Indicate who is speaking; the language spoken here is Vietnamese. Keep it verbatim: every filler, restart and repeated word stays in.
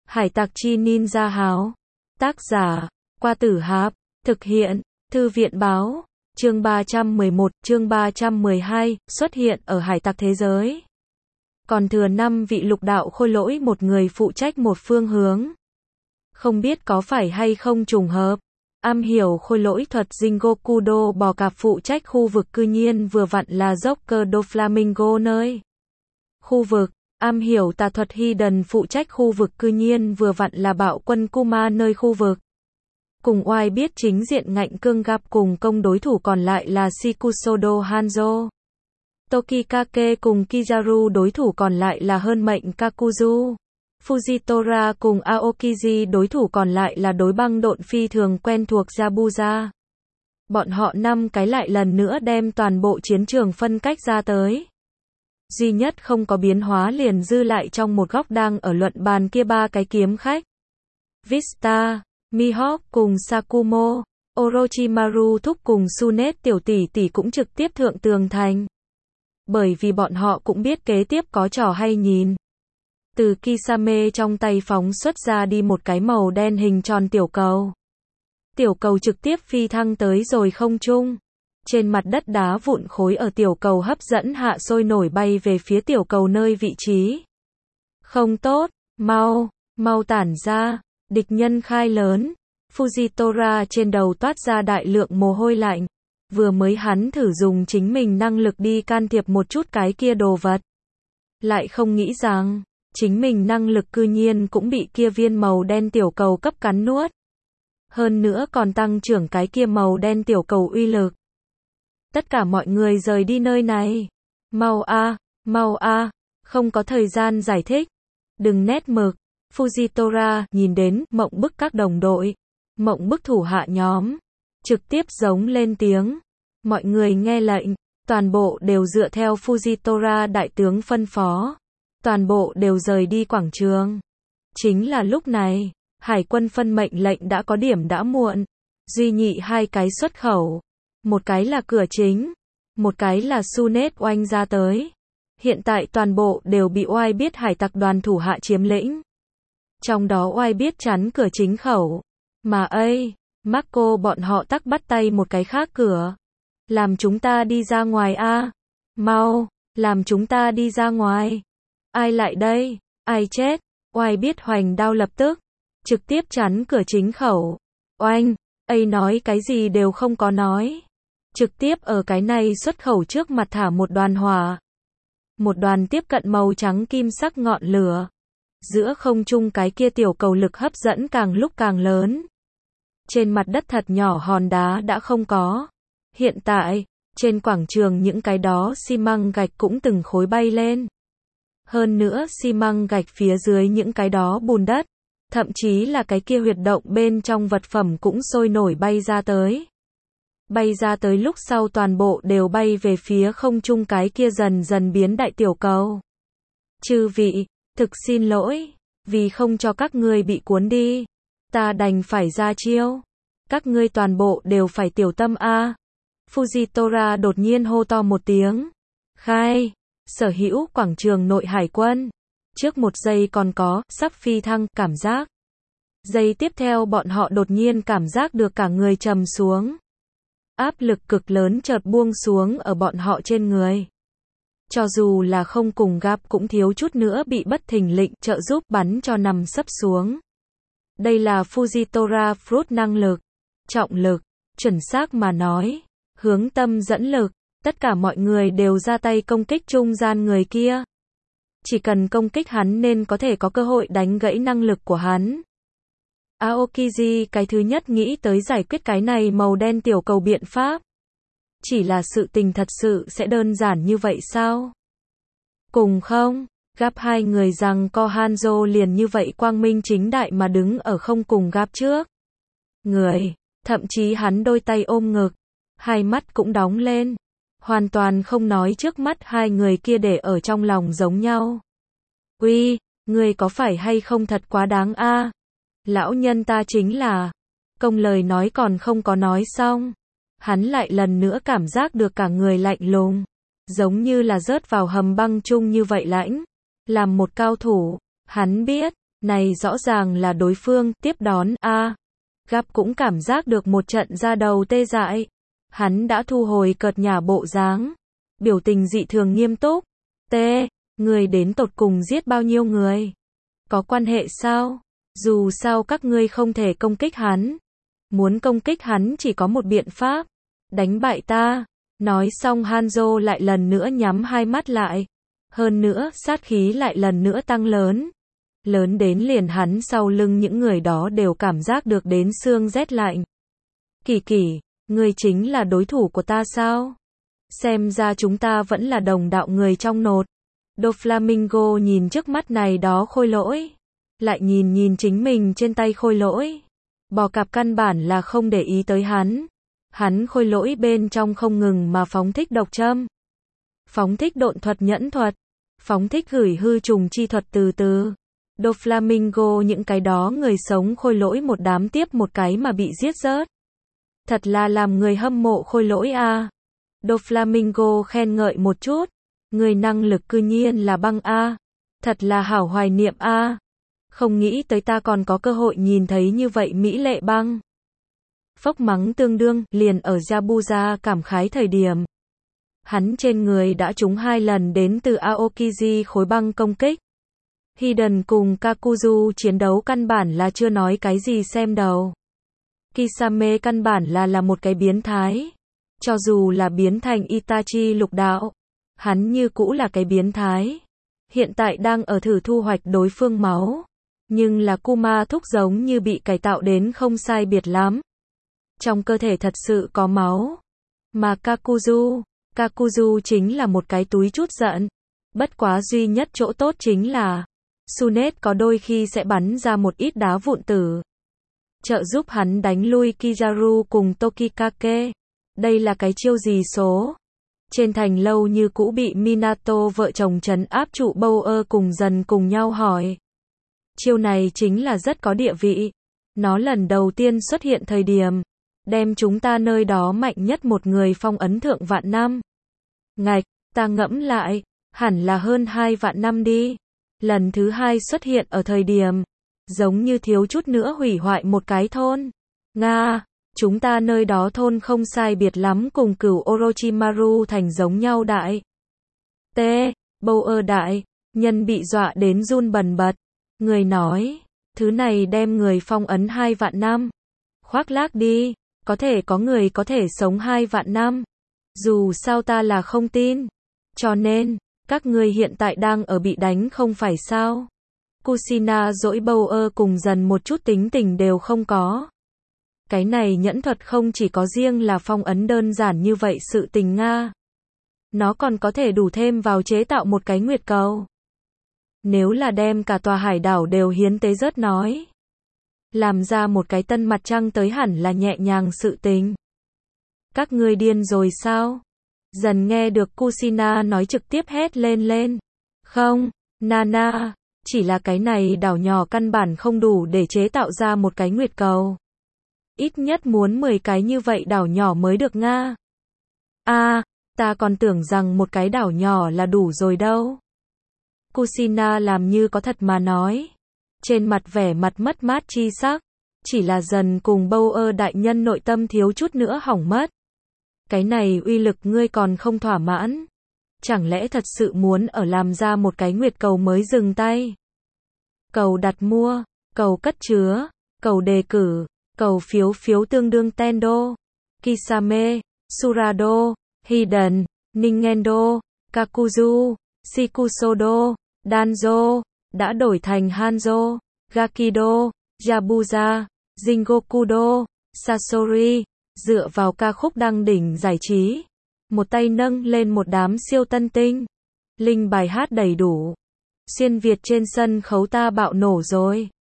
Speaker 1: Hải tặc chi ninja háo. Tác giả, Qua Tử Hạp. Thực hiện, Thư viện báo. Chương ba trăm mười một, chương ba trăm mười hai, xuất hiện ở hải tặc thế giới. Còn thừa năm vị lục đạo khôi lỗi, một người phụ trách một phương hướng. Không biết có phải hay không trùng hợp. Am hiểu khôi lỗi thuật Jingokudo bò cạp phụ trách khu vực cư nhiên vừa vặn là Joker do Flamingo nơi. Khu vực, am hiểu tà thuật Hidden phụ trách khu vực cư nhiên vừa vặn là bạo quân Kuma nơi khu vực. Cùng oai biết chính diện ngạnh cương gặp cùng công đối thủ còn lại là Shikusodo Hanzo. Tokikake cùng Kizaru đối thủ còn lại là hơn mệnh Kakuzu. Fujitora cùng Aokiji đối thủ còn lại là đối băng độn phi thường quen thuộc Yabuza. Bọn họ năm cái lại lần nữa đem toàn bộ chiến trường phân cách ra tới. Duy nhất không có biến hóa liền dư lại trong một góc đang ở luận bàn kia ba cái kiếm khách. Vista, Mihawk cùng Sakumo, Orochimaru thúc cùng Tsunade tiểu tỷ tỷ cũng trực tiếp thượng tường thành. Bởi vì bọn họ cũng biết kế tiếp có trò hay nhìn. Từ Kisame trong tay phóng xuất ra đi một cái màu đen hình tròn tiểu cầu. Tiểu cầu trực tiếp phi thăng tới rồi không trung. Trên mặt đất đá vụn khối ở tiểu cầu hấp dẫn hạ sôi nổi bay về phía tiểu cầu nơi vị trí. Không tốt, mau, mau tản ra, địch nhân khai lớn. Fujitora trên đầu toát ra đại lượng mồ hôi lạnh. Vừa mới hắn thử dùng chính mình năng lực đi can thiệp một chút cái kia đồ vật. Lại không nghĩ rằng, chính mình năng lực cư nhiên cũng bị kia viên màu đen tiểu cầu cấp cắn nuốt. Hơn nữa còn tăng trưởng cái kia màu đen tiểu cầu uy lực. Tất cả mọi người rời đi nơi này. Mau a, mau a, không có thời gian giải thích. Đừng nét mực. Fujitora nhìn đến mộng bức các đồng đội, mộng bức thủ hạ nhóm, trực tiếp giống lên tiếng. Mọi người nghe lệnh, toàn bộ đều dựa theo Fujitora đại tướng phân phó. Toàn bộ đều rời đi quảng trường. Chính là lúc này, hải quân phân mệnh lệnh đã có điểm đã muộn. Duy nhị hai cái xuất khẩu. Một cái là cửa chính, một cái là Tsunade oanh ra tới. Hiện tại toàn bộ đều bị oai biết hải tặc đoàn thủ hạ chiếm lĩnh. Trong đó oai biết chắn cửa chính khẩu. Mà ây, Marco bọn họ tắc bắt tay một cái khác cửa. Làm chúng ta đi ra ngoài a, mau, làm chúng ta đi ra ngoài. Ai lại đây, ai chết, oai biết hoành đao lập tức. Trực tiếp chắn cửa chính khẩu. Oanh, ây nói cái gì đều không có nói. Trực tiếp ở cái này xuất khẩu trước mặt thả một đoàn hỏa. Một đoàn tiếp cận màu trắng kim sắc ngọn lửa. Giữa không trung cái kia tiểu cầu lực hấp dẫn càng lúc càng lớn. Trên mặt đất thật nhỏ hòn đá đã không có. Hiện tại, trên quảng trường những cái đó xi măng gạch cũng từng khối bay lên. Hơn nữa xi măng gạch phía dưới những cái đó bùn đất. Thậm chí là cái kia huyệt động bên trong vật phẩm cũng sôi nổi bay ra tới. Bay ra tới lúc sau toàn bộ đều bay về phía không trung cái kia dần dần biến đại tiểu cầu. Chư vị, thực xin lỗi, vì không cho các ngươi bị cuốn đi. Ta đành phải ra chiêu. Các ngươi toàn bộ đều phải tiểu tâm a. Fujitora đột nhiên hô to một tiếng. Khai, sở hữu quảng trường nội hải quân. Trước một giây còn có, sắp phi thăng, cảm giác. Giây tiếp theo bọn họ đột nhiên cảm giác được cả người trầm xuống. Áp lực cực lớn chợt buông xuống ở bọn họ trên người. Cho dù là không cùng gặp cũng thiếu chút nữa bị bất thình lình trợ giúp bắn cho nằm sấp xuống. Đây là Fujitora Fruit năng lực, trọng lực, chuẩn xác mà nói, hướng tâm dẫn lực, tất cả mọi người đều ra tay công kích trung gian người kia. Chỉ cần công kích hắn nên có thể có cơ hội đánh gãy năng lực của hắn. Aokiji cái thứ nhất nghĩ tới giải quyết cái này màu đen tiểu cầu biện pháp. Chỉ là sự tình thật sự sẽ đơn giản như vậy sao? Cùng không, gặp hai người rằng co Hanzo liền như vậy quang minh chính đại mà đứng ở không cùng gặp trước. Người, thậm chí hắn đôi tay ôm ngực, hai mắt cũng đóng lên. Hoàn toàn không nói trước mắt hai người kia để ở trong lòng giống nhau. Uy, người có phải hay không thật quá đáng a? Lão nhân ta chính là, công lời nói còn không có nói xong. Hắn lại lần nữa cảm giác được cả người lạnh lùng. Giống như là rớt vào hầm băng chung như vậy lãnh. Làm một cao thủ, hắn biết, Này rõ ràng là đối phương, tiếp đón, a. Gặp cũng cảm giác được một trận da đầu tê dại. Hắn đã thu hồi cợt nhả bộ dáng. Biểu tình dị thường nghiêm túc. T. Người đến tột cùng giết bao nhiêu người? Có quan hệ sao? Dù sao các ngươi không thể công kích hắn. Muốn công kích hắn chỉ có một biện pháp. Đánh bại ta. Nói xong Hanzo lại lần nữa nhắm hai mắt lại. Hơn nữa, sát khí lại lần nữa tăng lớn. Lớn đến liền hắn sau lưng những người đó đều cảm giác được đến xương rét lạnh. Kỳ Kỳ, ngươi chính là đối thủ của ta sao? Xem ra chúng ta vẫn là đồng đạo người trong nột. Doflamingo nhìn trước mắt này đó khôi lỗi. Lại nhìn nhìn chính mình trên tay khôi lỗi. Bò cạp căn bản là không để ý tới hắn. Hắn khôi lỗi bên trong không ngừng mà phóng thích độc châm. Phóng thích độn thuật nhẫn thuật. Phóng thích gửi hư trùng chi thuật từ từ. Doflamingo những cái đó người sống khôi lỗi một đám tiếp một cái mà bị giết rớt. Thật là làm người hâm mộ khôi lỗi a. À. Doflamingo khen ngợi một chút. Người năng lực cư nhiên là băng a. À. Thật là hảo hoài niệm a. À. Không nghĩ tới ta còn có cơ hội nhìn thấy như vậy mỹ lệ băng. Phốc mắng tương đương, liền ở Yabuza cảm khái thời điểm. Hắn trên người đã trúng hai lần đến từ Aokiji khối băng công kích. Hiden cùng Kakuzu chiến đấu căn bản là chưa nói cái gì xem đầu. Kisame căn bản là là một cái biến thái. Cho dù là biến thành Itachi lục đạo, hắn như cũ là cái biến thái. Hiện tại đang ở thử thu hoạch đối phương máu. Nhưng là Kuma thúc giống như bị cải tạo đến không sai biệt lắm. Trong cơ thể thật sự có máu. Mà Kakuzu, Kakuzu chính là một cái túi chút giận. Bất quá duy nhất chỗ tốt chính là Sunet có đôi khi sẽ bắn ra một ít đá vụn tử. Trợ giúp hắn đánh lui Kizaru cùng Tokikake. Đây là cái chiêu gì số? Trên thành lâu như cũ bị Minato vợ chồng trấn áp trụ Bauer cùng dần cùng nhau hỏi. Chiêu này chính là rất có địa vị. Nó lần đầu tiên xuất hiện thời điểm. Đem chúng ta nơi đó mạnh nhất một người phong ấn thượng vạn năm. Ngạch, ta ngẫm lại. Hẳn là hơn hai vạn năm đi. Lần thứ hai xuất hiện ở thời điểm. Giống như thiếu chút nữa hủy hoại một cái thôn. Nga, chúng ta nơi đó thôn không sai biệt lắm cùng cửu Orochimaru thành giống nhau đại. T. Bauer đại, nhân bị dọa đến run bần bật. Người nói, thứ này đem người phong ấn hai vạn năm. Khoác lác đi, có thể có người có thể sống hai vạn năm. Dù sao ta là không tin. Cho nên, các ngươi hiện tại đang ở bị đánh không phải sao? Kushina dỗi Bauer cùng dần một chút tính tình đều không có. Cái này nhẫn thuật không chỉ có riêng là phong ấn đơn giản như vậy sự tình Nga. Nó còn có thể đủ thêm vào chế tạo một cái nguyệt cầu. Nếu là đem cả tòa hải đảo đều hiến tế rớt nói. Làm ra một cái tân mặt trăng tới hẳn là nhẹ nhàng sự tình. Các ngươi điên rồi sao? Dần nghe được Kushina nói trực tiếp hét lên lên. Không, Nana, chỉ là cái này đảo nhỏ căn bản không đủ để chế tạo ra một cái nguyệt cầu. Ít nhất muốn mười cái như vậy đảo nhỏ mới được Nga. A, à, ta còn tưởng rằng một cái đảo nhỏ là đủ rồi đâu. Kushina làm như có thật mà nói. Trên mặt vẻ mặt mất mát chi sắc. Chỉ là dần cùng Bauer đại nhân nội tâm thiếu chút nữa hỏng mất. Cái này uy lực ngươi còn không thỏa mãn. Chẳng lẽ thật sự muốn ở làm ra một cái nguyệt cầu mới dừng tay? Cầu đặt mua, cầu cất chứa, cầu đề cử, cầu phiếu phiếu tương đương Tendo, Kisame, Surado, Hiden, Ningendo, Kakuzu, Shikusodo, Danzo, đã đổi thành Hanzo, Gakido, Yabuza, Jingokudo, Sasori, dựa vào ca khúc đăng đỉnh giải trí. Một tay nâng lên một đám siêu tân tinh. Linh bài hát đầy đủ. Xuyên Việt trên sân khấu ta bạo nổ rồi.